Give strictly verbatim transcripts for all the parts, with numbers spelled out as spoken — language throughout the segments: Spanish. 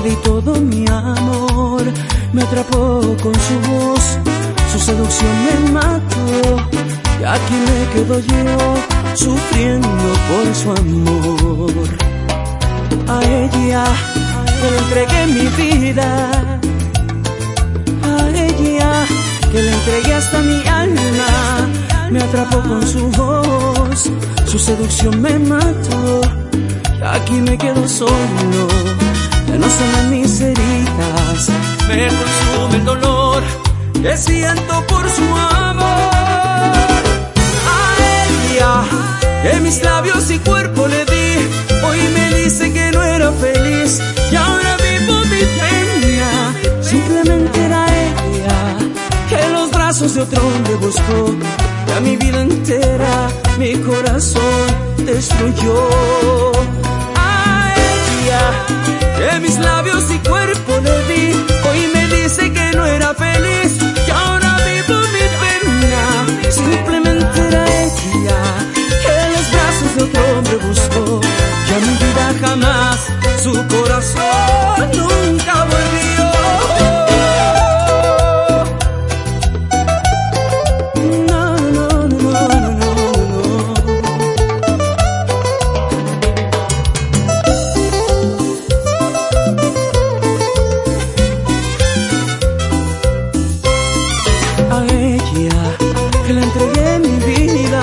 di todo mi amor, me atrapó con su voz, su seducción me mató. Y aquí me quedo yo, sufriendo por su amor. A ella que le entregué mi vida, a ella que le entregué hasta mi alma, me atrapó con su voz, su seducción me mató. Aquí me quedo solo, ya no sanan mis heridas, me consume el dolor que siento por su amor. A ella que mis labios y cuerpo le di, hoy me dice que no era feliz y ahora vivo mi pena. Simplemente era ella que los brazos de otro hombre buscó, ya mi vida entera mi corazón destruyó. A ella que mis labios y cuerpo le di, hoy me dice que no era feliz y ahora vivo mi pena. Simplemente era ella que los brazos de otro hombre buscó, ya mi vida jamás, su corazón nunca volvió. Que le entregué mi vida,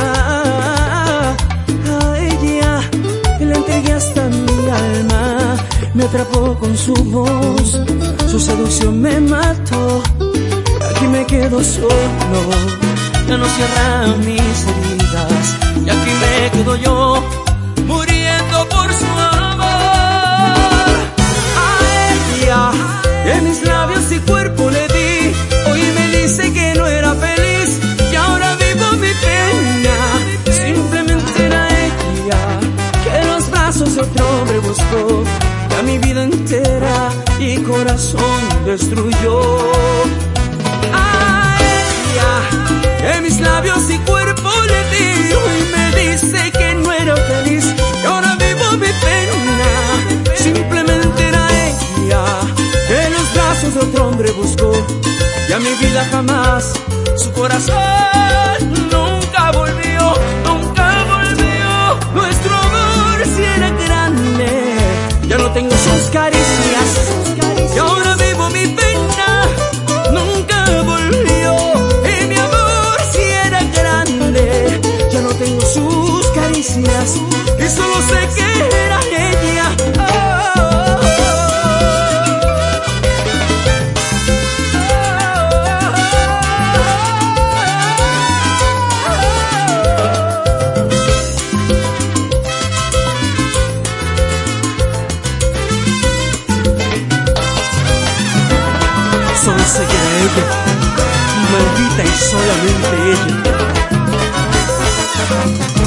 a ella que le entregué hasta mi alma, me atrapó con su voz, su seducción me mató. Aquí me quedo solo, ya no cierran mis heridas, y aquí me quedo yo, muriendo por su amor. A ella que mis labios y cuerpo le di, hoy me dice que no era feliz y ahora vivo mi pena. Simplemente era ella que los brazos de otro hombre buscó, ya mi vida entera y corazón destruyó. A ella que mis labios y cuerpo le di, hoy me dice que no era feliz y ahora vivo mi pena. Simplemente era ella que los brazos de otro hombre buscó, ya mi vida jamás, su corazón nunca volvió, nunca volvió. Nuestro amor si era grande, ya no tengo sus caricias y ahora vivo mi pena. Nunca volvió, y mi amor si era grande, ya no tengo sus caricias y solo sé que era ella. Oh, oh, oh. Solo sé que era ella, maldita y solamente ella.